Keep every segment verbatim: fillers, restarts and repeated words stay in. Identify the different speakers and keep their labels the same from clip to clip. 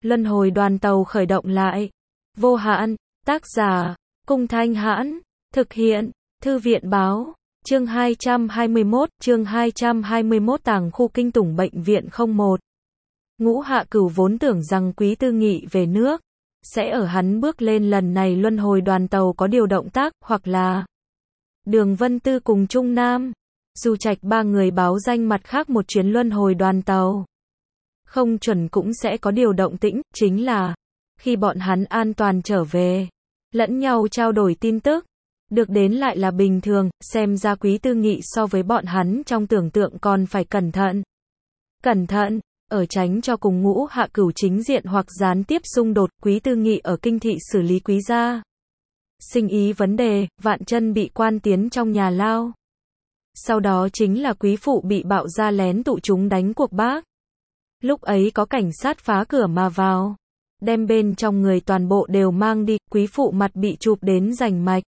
Speaker 1: Luân hồi đoàn tàu khởi động lại. Vô hạn, tác giả, Cung Thanh Hãn, thực hiện, Thư viện Báo, chương hai trăm hai mươi mốt, chương hai trăm hai mươi mốt Tàng khu kinh tủng bệnh viện không một. Ngũ Hạ Cửu vốn tưởng rằng Quý Tư Nghị về nước, sẽ ở hắn bước lên lần này luân hồi đoàn tàu có điều động tác, hoặc là Đường Vân Tư cùng Trung Nam, Du Trạch ba người báo danh mặt khác một chuyến luân hồi đoàn tàu. Không chuẩn cũng sẽ có điều động tĩnh, chính là khi bọn hắn an toàn trở về, lẫn nhau trao đổi tin tức, được đến lại là bình thường, xem ra Quý Tư Nghị so với bọn hắn trong tưởng tượng còn phải cẩn thận. Cẩn thận, ở tránh cho cùng Ngũ Hạ Cửu chính diện hoặc gián tiếp xung đột, Quý Tư Nghị ở kinh thị xử lý Quý gia sinh ý vấn đề, Vạn Chân bị quan tiến trong nhà lao. Sau đó chính là Quý phụ bị bạo gia lén tụ chúng đánh cuộc bác. Lúc ấy có cảnh sát phá cửa mà vào, đem bên trong người toàn bộ đều mang đi, Quý phụ mặt bị chụp đến rành mạch.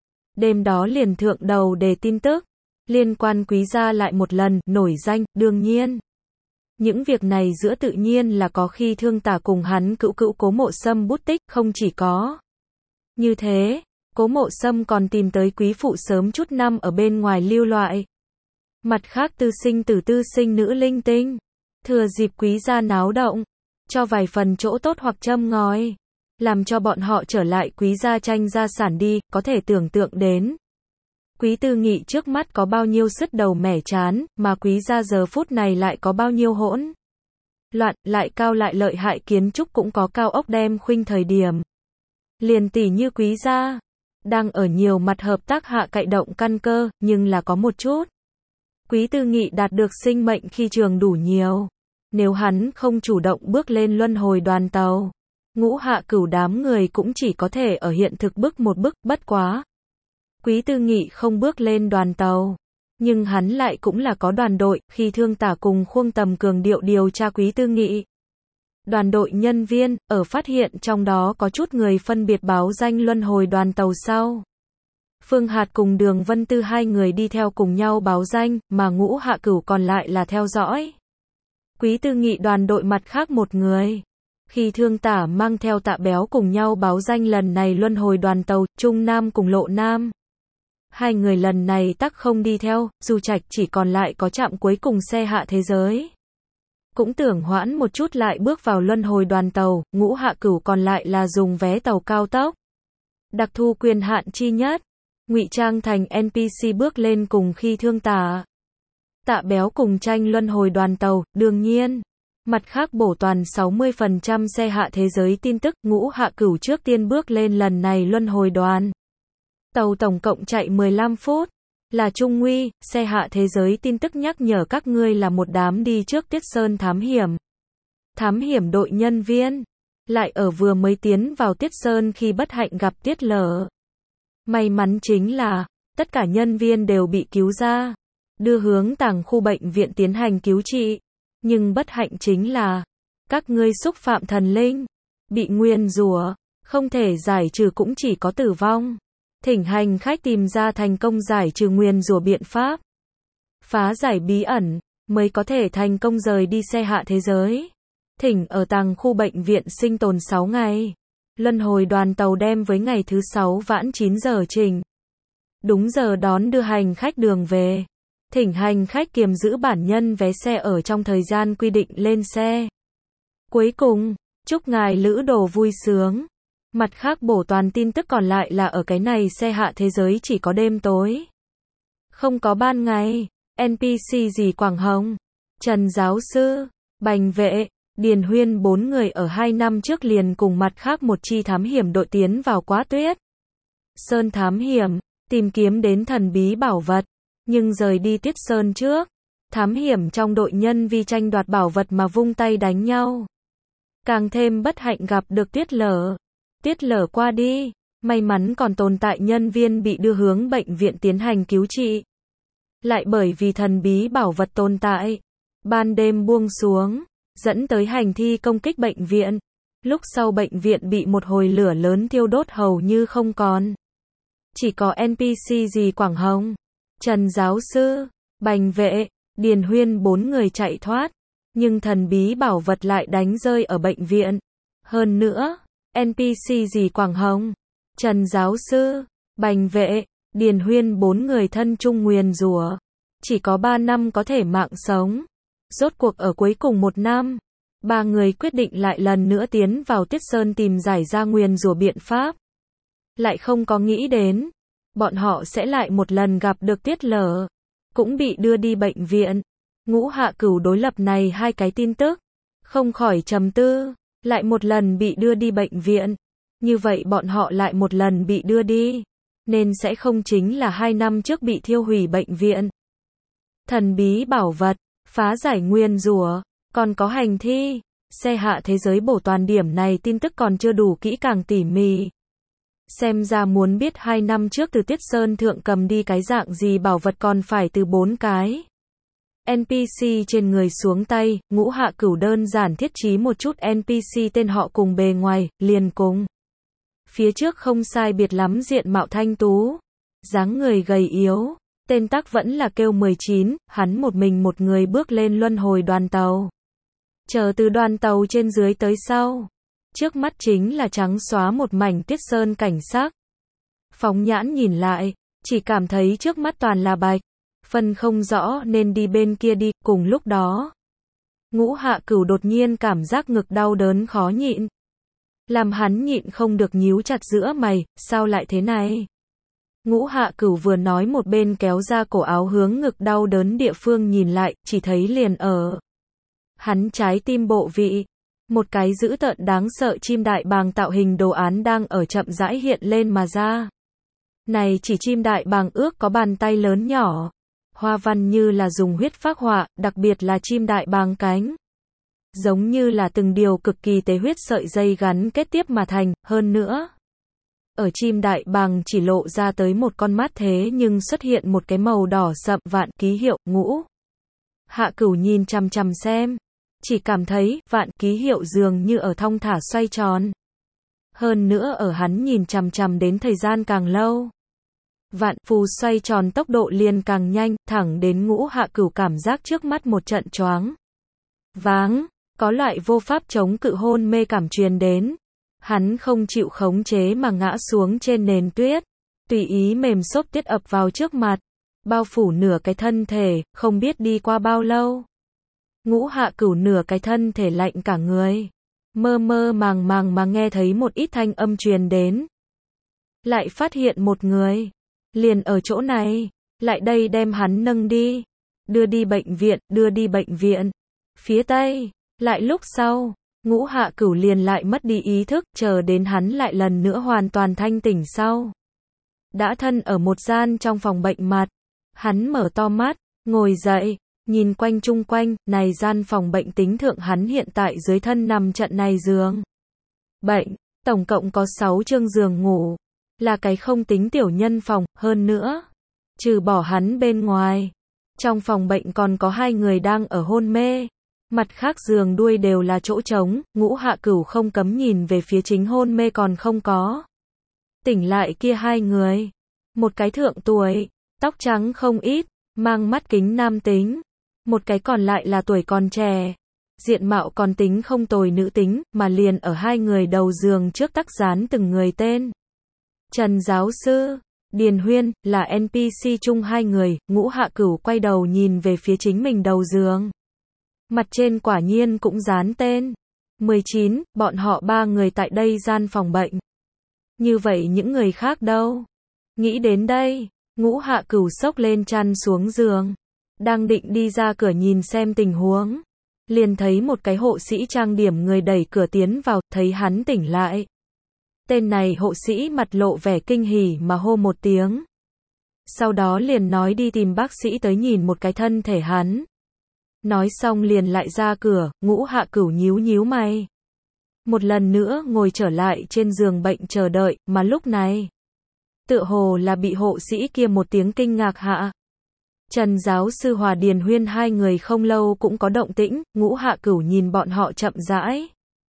Speaker 1: Đêm đó liền thượng đầu đề tin tức, liên quan Quý gia lại một lần, nổi danh, đương nhiên. Những việc này giữa tự nhiên là có khi Thương Tả cùng hắn cữu cữu Cố Mộ Sâm bút tích, không chỉ có như thế, Cố Mộ Sâm còn tìm tới Quý phụ sớm chút năm ở bên ngoài lưu loại. Mặt khác tư sinh tử tư sinh nữ linh tinh, thừa dịp Quý gia náo động, cho vài phần chỗ tốt hoặc châm ngòi, làm cho bọn họ trở lại Quý gia tranh gia sản đi, có thể tưởng tượng đến. Quý Tư Nghị trước mắt có bao nhiêu sứt đầu mẻ chán, mà Quý gia giờ phút này lại có bao nhiêu hỗn loạn, lại cao lại lợi hại kiến trúc cũng có cao ốc đem khuynh thời điểm. Liền tỷ như Quý gia, đang ở nhiều mặt hợp tác hạ cậy động căn cơ, nhưng là có một chút. Quý Tư Nghị đạt được sinh mệnh khi trường đủ nhiều. Nếu hắn không chủ động bước lên luân hồi đoàn tàu, Ngũ Hạ Cửu đám người cũng chỉ có thể ở hiện thực bước một bước, bất quá. Quý Tư Nghị không bước lên đoàn tàu, nhưng hắn lại cũng là có đoàn đội, khi Thương Tả cùng Khuông Tầm cường điệu điều tra Quý Tư Nghị. Đoàn đội nhân viên, ở phát hiện trong đó có chút người phân biệt báo danh luân hồi đoàn tàu sau. Phương Hạt cùng Đường Vân Tư hai người đi theo cùng nhau báo danh, mà Ngũ Hạ Cửu còn lại là theo dõi. Quý Tư Nghị đoàn đội mặt khác một người. Khi Thương Tả mang theo Tạ Béo cùng nhau báo danh lần này luân hồi đoàn tàu, Trung Nam cùng Lộ Nam. Hai người lần này tắc không đi theo, Du Trạch chỉ còn lại có trạm cuối cùng xe hạ thế giới. Cũng tưởng hoãn một chút lại bước vào luân hồi đoàn tàu, Ngũ Hạ Cửu còn lại là dùng vé tàu cao tốc. Đặc thu quyền hạn chi nhất, ngụy trang thành en pê xê bước lên cùng khi Thương Tả. Tạ Béo cùng tranh luân hồi đoàn tàu, đương nhiên. Mặt khác bổ toàn sáu mươi phần trăm xe hạ thế giới tin tức, Ngũ Hạ Cửu trước tiên bước lên lần này luân hồi đoàn tàu tổng cộng chạy mười lăm phút, là Trung Nguy, xe hạ thế giới tin tức nhắc nhở các ngươi là một đám đi trước Tiết Sơn thám hiểm. Thám hiểm đội nhân viên, lại ở vừa mới tiến vào Tiết Sơn khi bất hạnh gặp Tiết Lở. May mắn chính là, tất cả nhân viên đều bị cứu ra, đưa hướng tàng khu bệnh viện tiến hành cứu trị. Nhưng bất hạnh chính là, các ngươi xúc phạm thần linh, bị nguyền rủa, không thể giải trừ cũng chỉ có tử vong. Thỉnh hành khách tìm ra thành công giải trừ nguyền rủa biện pháp, phá giải bí ẩn, mới có thể thành công rời đi xe hạ thế giới. Thỉnh ở tàng khu bệnh viện sinh tồn sáu ngày. Luân hồi đoàn tàu đem với ngày thứ sáu vãn chín giờ trình. Đúng giờ đón đưa hành khách đường về. Thỉnh hành khách kiềm giữ bản nhân vé xe ở trong thời gian quy định lên xe. Cuối cùng, chúc ngài lữ đồ vui sướng. Mặt khác bổ toàn tin tức còn lại là ở cái này xe hạ thế giới chỉ có đêm tối. Không có ban ngày. en pê xê gì Quảng Hồng, Trần Giáo Sư, Bành Vệ, Điền Huyên bốn người ở hai năm trước liền cùng mặt khác một chi thám hiểm đội tiến vào Quá Tuyết Sơn thám hiểm, tìm kiếm đến thần bí bảo vật. Nhưng rời đi Tiết Sơn trước, thám hiểm trong đội nhân vì tranh đoạt bảo vật mà vung tay đánh nhau. Càng thêm bất hạnh gặp được Tiết Lở. Tiết Lở qua đi, may mắn còn tồn tại nhân viên bị đưa hướng bệnh viện tiến hành cứu trị. Lại bởi vì thần bí bảo vật tồn tại, ban đêm buông xuống, dẫn tới hành thi công kích bệnh viện. Lúc sau bệnh viện bị một hồi lửa lớn thiêu đốt hầu như không còn. Chỉ có en pê xê gì Quảng Hồng, Trần Giáo Sư, Bành Vệ, Điền Huyên bốn người chạy thoát, nhưng thần bí bảo vật lại đánh rơi ở bệnh viện. Hơn nữa, en pê xê gì Quảng Hồng, Trần giáo sư, Bành Vệ, Điền Huyên bốn người thân chung nguyền rủa, chỉ có ba năm có thể mạng sống. Rốt cuộc ở cuối cùng một năm, ba người quyết định lại lần nữa tiến vào Tiết Sơn tìm giải ra nguyền rủa biện pháp. Lại không có nghĩ đến, bọn họ sẽ lại một lần gặp được Tiết Lở, cũng bị đưa đi bệnh viện. Ngũ Hạ Cửu đối lập này hai cái tin tức, không khỏi trầm tư, lại một lần bị đưa đi bệnh viện. Như vậy bọn họ lại một lần bị đưa đi, nên sẽ không chính là hai năm trước bị thiêu hủy bệnh viện. Thần bí bảo vật, phá giải nguyên rủa, còn có hành thi, xe hạ thế giới bổ toàn điểm này tin tức còn chưa đủ kỹ càng tỉ mỉ. Xem ra muốn biết hai năm trước từ Tiết Sơn Thượng cầm đi cái dạng gì bảo vật còn phải từ bốn cái en pê xê trên người xuống tay. Ngũ Hạ Cửu đơn giản thiết trí một chút en pê xê tên họ cùng bề ngoài, liền cùng. Phía trước không sai biệt lắm diện mạo thanh tú, dáng người gầy yếu, tên tác vẫn là kêu mười chín, hắn một mình một người bước lên luân hồi đoàn tàu. Chờ từ đoàn tàu trên dưới tới sau, trước mắt chính là trắng xóa một mảnh Tiết Sơn cảnh sắc. Phóng nhãn nhìn lại, chỉ cảm thấy trước mắt toàn là bạch, phân không rõ nên đi bên kia đi. Cùng lúc đó, Ngũ Hạ Cửu đột nhiên cảm giác ngực đau đớn khó nhịn, làm hắn nhịn không được nhíu chặt giữa mày, sao lại thế này? Ngũ Hạ Cửu vừa nói một bên kéo ra cổ áo hướng ngực đau đớn địa phương nhìn lại, chỉ thấy liền ở hắn trái tim bộ vị, một cái dữ tợn đáng sợ chim đại bàng tạo hình đồ án đang ở chậm rãi hiện lên mà ra. Này chỉ chim đại bàng ước có bàn tay lớn nhỏ, hoa văn như là dùng huyết phác họa, đặc biệt là chim đại bàng cánh, giống như là từng điều cực kỳ tế huyết sợi dây gắn kết tiếp mà thành. Hơn nữa, ở chim đại bàng chỉ lộ ra tới một con mắt, thế nhưng xuất hiện một cái màu đỏ sậm vạn ký hiệu. Ngũ Hạ Cửu nhìn chằm chằm xem, chỉ cảm thấy vạn ký hiệu dường như ở thong thả xoay tròn. Hơn nữa ở hắn nhìn chằm chằm đến thời gian càng lâu, vạn phù xoay tròn tốc độ liền càng nhanh, thẳng đến Ngũ Hạ Cửu cảm giác trước mắt một trận choáng váng, có loại vô pháp chống cự hôn mê cảm truyền đến. Hắn không chịu khống chế mà ngã xuống trên nền tuyết, tùy ý mềm xốp tuyết ập vào trước mặt, bao phủ nửa cái thân thể. Không biết đi qua bao lâu, Ngũ Hạ Cửu nửa cái thân thể lạnh cả người, mơ mơ màng màng mà nghe thấy một ít thanh âm truyền đến. Lại phát hiện một người, liền ở chỗ này, lại đây đem hắn nâng đi, đưa đi bệnh viện, đưa đi bệnh viện. Phía Tây, lại lúc sau, Ngũ Hạ Cửu liền lại mất đi ý thức, chờ đến hắn lại lần nữa hoàn toàn thanh tỉnh sau. Đã thân ở một gian trong phòng bệnh mặt, hắn mở to mắt, ngồi dậy, nhìn quanh chung quanh, này gian phòng bệnh tính thượng hắn hiện tại dưới thân nằm trận này giường bệnh, tổng cộng có sáu chương giường ngủ, là cái không tính tiểu nhân phòng. Hơn nữa, trừ bỏ hắn bên ngoài, trong phòng bệnh còn có hai người đang ở hôn mê. Mặt khác giường đuôi đều là chỗ trống. Ngũ Hạ Cửu không cấm nhìn về phía chính hôn mê còn không có tỉnh lại kia hai người. Một cái thượng tuổi, tóc trắng không ít, mang mắt kính nam tính. Một cái còn lại là tuổi còn trẻ, diện mạo còn tính không tồi nữ tính, mà liền ở hai người đầu giường trước tắc dán từng người tên. Trần giáo sư, Điền Huyên, là en pê xê chung hai người. Ngũ Hạ Cửu quay đầu nhìn về phía chính mình đầu giường. Mặt trên quả nhiên cũng dán tên. mười chín, bọn họ ba người tại đây gian phòng bệnh. Như vậy những người khác đâu? Nghĩ đến đây, Ngũ Hạ Cửu xốc lên chăn xuống giường. Đang định đi ra cửa nhìn xem tình huống, liền thấy một cái hộ sĩ trang điểm người đẩy cửa tiến vào, thấy hắn tỉnh lại. Tên này hộ sĩ mặt lộ vẻ kinh hỉ mà hô một tiếng. Sau đó liền nói đi tìm bác sĩ tới nhìn một cái thân thể hắn. Nói xong liền lại ra cửa. Ngũ Hạ Cửu nhíu nhíu mày, một lần nữa ngồi trở lại trên giường bệnh chờ đợi, mà lúc này, tựa hồ là bị hộ sĩ kia một tiếng kinh ngạc hạ. Trần giáo sư hòa Điền Huyên hai người không lâu cũng có động tĩnh. Ngũ Hạ Cửu nhìn bọn họ chậm rãi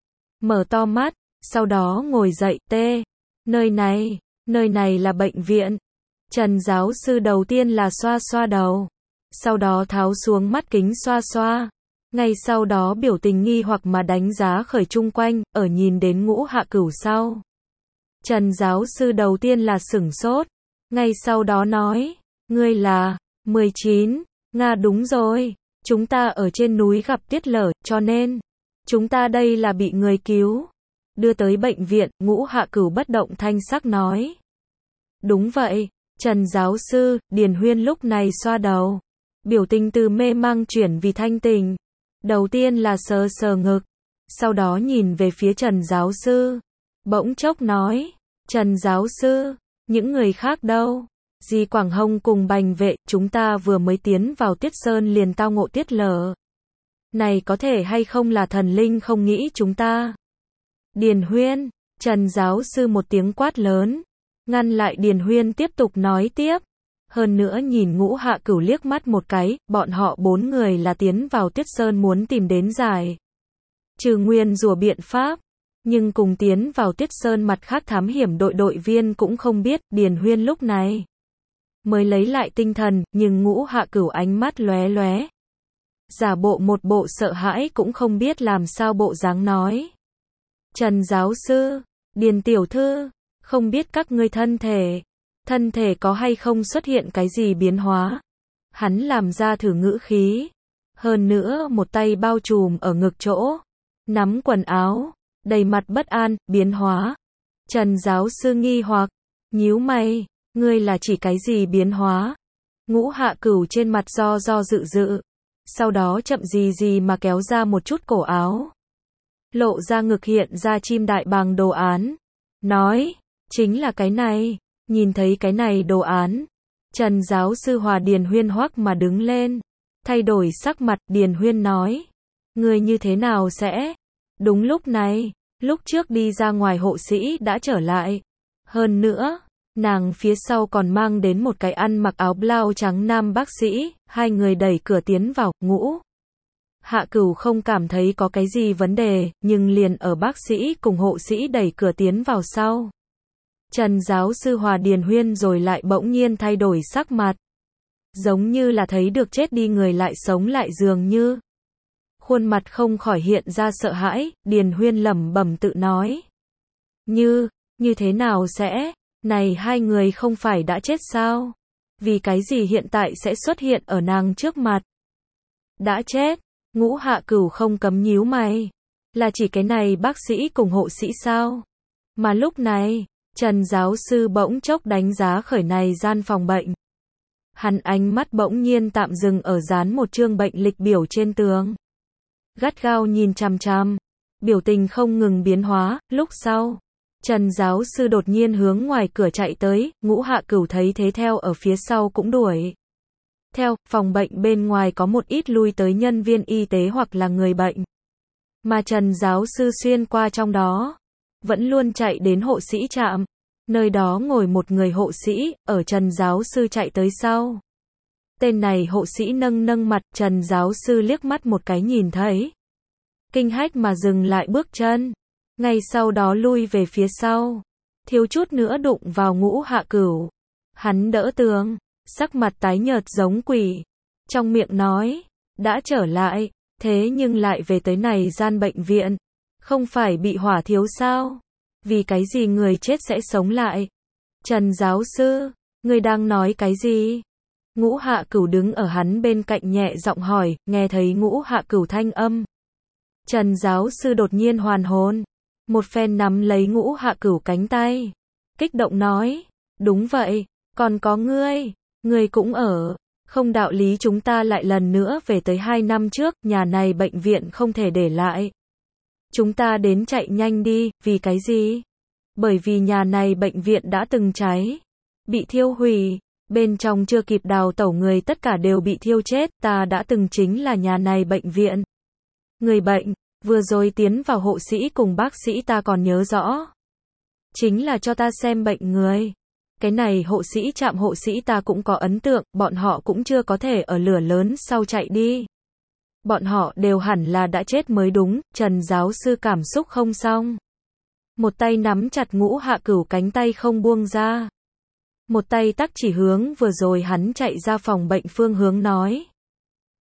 Speaker 1: mở to mắt, sau đó ngồi dậy. Tê, nơi này, nơi này là bệnh viện. Trần giáo sư đầu tiên là xoa xoa đầu, sau đó tháo xuống mắt kính xoa xoa, Ngay sau đó biểu tình nghi hoặc mà đánh giá khởi chung quanh, ở nhìn đến Ngũ Hạ Cửu sau. Trần giáo sư đầu tiên là sửng sốt, ngay sau đó nói, ngươi là, mười chín, Nga đúng rồi, chúng ta ở trên núi gặp Tiết Lở, cho nên, chúng ta đây là bị người cứu, đưa tới bệnh viện. Ngũ Hạ Cửu bất động thanh sắc nói. Đúng vậy, Trần giáo sư. Điền Huyên lúc này xoa đầu, biểu tình từ mê mang chuyển vì thanh tình. Đầu tiên là sờ sờ ngực, sau đó nhìn về phía Trần giáo sư, bỗng chốc nói, Trần giáo sư, những người khác đâu? Di Quảng Hồng cùng Bành Vệ, chúng ta vừa mới tiến vào Tiết Sơn liền tao ngộ Tiết Lở. Này có thể hay không là thần linh không nghĩ chúng ta? Điền Huyên, Trần giáo sư một tiếng quát lớn, ngăn lại Điền Huyên tiếp tục nói tiếp. Hơn nữa nhìn Ngũ Hạ Cửu liếc mắt một cái, bọn họ bốn người là tiến vào Tiết Sơn muốn tìm đến giải trừ nguyên rủa biện pháp, nhưng cùng tiến vào Tiết Sơn mặt khác thám hiểm đội đội viên cũng không biết. Điền Huyên lúc này mới lấy lại tinh thần, nhưng Ngũ Hạ Cửu ánh mắt lóe lóe, giả bộ một bộ sợ hãi cũng không biết làm sao bộ dáng nói. Trần giáo sư, Điền tiểu thư, không biết các ngươi thân thể, thân thể có hay không xuất hiện cái gì biến hóa? Hắn làm ra thử ngữ khí, hơn nữa một tay bao trùm ở ngực chỗ, nắm quần áo, đầy mặt bất an, biến hóa. Trần giáo sư nghi hoặc, nhíu mày, ngươi là chỉ cái gì biến hóa? Ngũ Hạ Cửu trên mặt do do dự dự, sau đó chậm gì gì mà kéo ra một chút cổ áo, lộ ra ngực hiện ra chim đại bàng đồ án, nói, chính là cái này. Nhìn thấy cái này đồ án, Trần giáo sư hòa Điền Huyên hoắc mà đứng lên, thay đổi sắc mặt. Điền Huyên nói, người như thế nào sẽ? Đúng lúc này, lúc trước đi ra ngoài hộ sĩ đã trở lại. Hơn nữa, nàng phía sau còn mang đến một cái ăn mặc áo blau trắng nam bác sĩ, hai người đẩy cửa tiến vào. Ngũ Hạ Cửu không cảm thấy có cái gì vấn đề, nhưng liền ở bác sĩ cùng hộ sĩ đẩy cửa tiến vào sau, Trần giáo sư hòa Điền Huyên rồi lại bỗng nhiên thay đổi sắc mặt, giống như là thấy được chết đi người lại sống lại dường như. Khuôn mặt không khỏi hiện ra sợ hãi. Điền Huyên lẩm bẩm tự nói, như, như thế nào sẽ, này hai người không phải đã chết sao? Vì cái gì hiện tại sẽ xuất hiện ở nàng trước mặt? Đã chết? Ngũ Hạ Cửu không cấm nhíu mày, là chỉ cái này bác sĩ cùng hộ sĩ sao? Mà lúc này, Trần giáo sư bỗng chốc đánh giá khởi này gian phòng bệnh. Hắn ánh mắt bỗng nhiên tạm dừng ở dán một chương bệnh lịch biểu trên tường, gắt gao nhìn chằm chằm, biểu tình không ngừng biến hóa. Lúc sau, Trần giáo sư đột nhiên hướng ngoài cửa chạy tới, Ngũ Hạ Cửu thấy thế theo ở phía sau cũng đuổi theo. Phòng bệnh bên ngoài có một ít lui tới nhân viên y tế hoặc là người bệnh, mà Trần giáo sư xuyên qua trong đó, vẫn luôn chạy đến hộ sĩ trạm. Nơi đó ngồi một người hộ sĩ, ở Trần giáo sư chạy tới sau. Tên này hộ sĩ nâng nâng mặt, Trần giáo sư liếc mắt một cái nhìn thấy, kinh hách mà dừng lại bước chân, ngay sau đó lui về phía sau, thiếu chút nữa đụng vào Ngũ Hạ Cửu. Hắn đỡ tường, sắc mặt tái nhợt giống quỷ, trong miệng nói, đã trở lại, thế nhưng lại về tới này gian bệnh viện, không phải bị hỏa thiếu sao? Vì cái gì người chết sẽ sống lại? Trần giáo sư, người đang nói cái gì? Ngũ Hạ Cửu đứng ở hắn bên cạnh nhẹ giọng hỏi. Nghe thấy Ngũ Hạ Cửu thanh âm, Trần giáo sư đột nhiên hoàn hồn, một phen nắm lấy Ngũ Hạ Cửu cánh tay, kích động nói, đúng vậy, còn có ngươi, ngươi cũng ở, không đạo lý chúng ta lại lần nữa về tới hai năm trước, nhà này bệnh viện không thể để lại. Chúng ta đến chạy nhanh đi. Vì cái gì? Bởi vì nhà này bệnh viện đã từng cháy, bị thiêu hủy, bên trong chưa kịp đào tẩu người tất cả đều bị thiêu chết. Ta đã từng chính là nhà này bệnh viện người bệnh, vừa rồi tiến vào hộ sĩ cùng bác sĩ ta còn nhớ rõ, chính là cho ta xem bệnh người. Cái này hộ sĩ trạm hộ sĩ ta cũng có ấn tượng, bọn họ cũng chưa có thể ở lửa lớn sau chạy đi. Bọn họ đều hẳn là đã chết mới đúng. Trần giáo sư cảm xúc không xong, một tay nắm chặt Ngũ Hạ Cửu cánh tay không buông ra, một tay tắc chỉ hướng vừa rồi hắn chạy ra phòng bệnh phương hướng nói,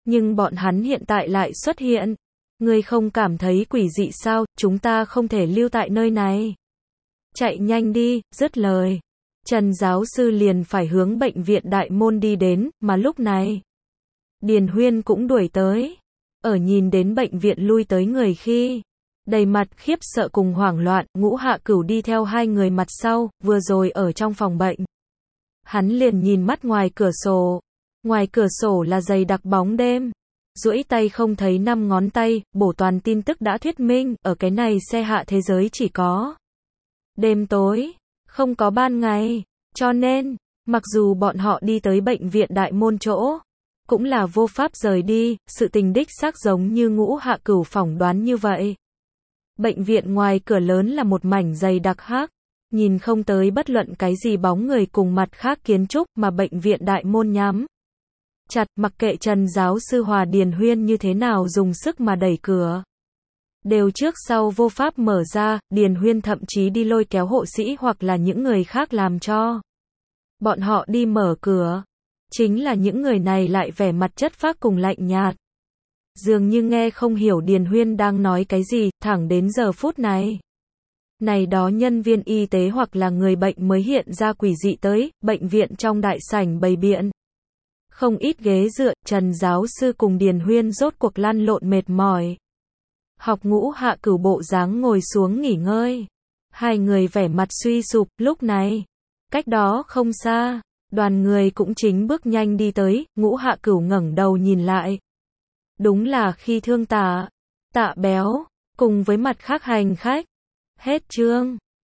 Speaker 1: Nhưng bọn hắn hiện tại lại xuất hiện. Ngươi không cảm thấy quỷ dị sao, chúng ta không thể lưu tại nơi này. Chạy nhanh đi, dứt lời. Trần giáo sư liền phải hướng bệnh viện đại môn đi đến, mà lúc này, Điền Huyên cũng đuổi tới. Ở nhìn đến bệnh viện lui tới người khi, đầy mặt khiếp sợ cùng hoảng loạn, Ngũ Hạ Cửu đi theo hai người mặt sau, vừa rồi ở trong phòng bệnh. Hắn liền nhìn mắt ngoài cửa sổ. Ngoài cửa sổ là dày đặc bóng đêm. Duỗi tay không thấy năm ngón tay, bổ toàn tin tức đã thuyết minh, ở cái này xe hạ thế giới chỉ có đêm tối, không có ban ngày. Cho nên, mặc dù bọn họ đi tới bệnh viện đại môn chỗ, cũng là vô pháp rời đi, sự tình đích xác giống như Ngũ Hạ Cửu phỏng đoán như vậy. Bệnh viện ngoài cửa lớn là một mảnh dày đặc hắc, nhìn không tới bất luận cái gì bóng người cùng mặt khác kiến trúc mà bệnh viện đại môn nhắm chặt, mặc kệ Trần giáo sư Hòa Điền Huyên như thế nào dùng sức mà đẩy cửa, đều trước sau vô pháp mở ra. Điền Huyên thậm chí đi lôi kéo hộ sĩ hoặc là những người khác làm cho bọn họ đi mở cửa. Chính là những người này lại vẻ mặt chất phác cùng lạnh nhạt, dường như nghe không hiểu Điền Huyên đang nói cái gì. Thẳng đến giờ phút này, này đó nhân viên y tế hoặc là người bệnh mới hiện ra quỷ dị tới. Bệnh viện trong đại sảnh bày biện không ít ghế dựa, Trần giáo sư cùng Điền Huyên rốt cuộc lăn lộn mệt mỏi, học Ngũ Hạ Cửu bộ dáng ngồi xuống nghỉ ngơi. Hai người vẻ mặt suy sụp. Lúc này, cách đó không xa, đoàn người cũng chính bước nhanh đi tới. Ngũ Hạ Cửu ngẩng đầu nhìn lại, đúng là Khi Thương Tạ, Tạ Béo, cùng với mặt khác hành khách. Hết chương.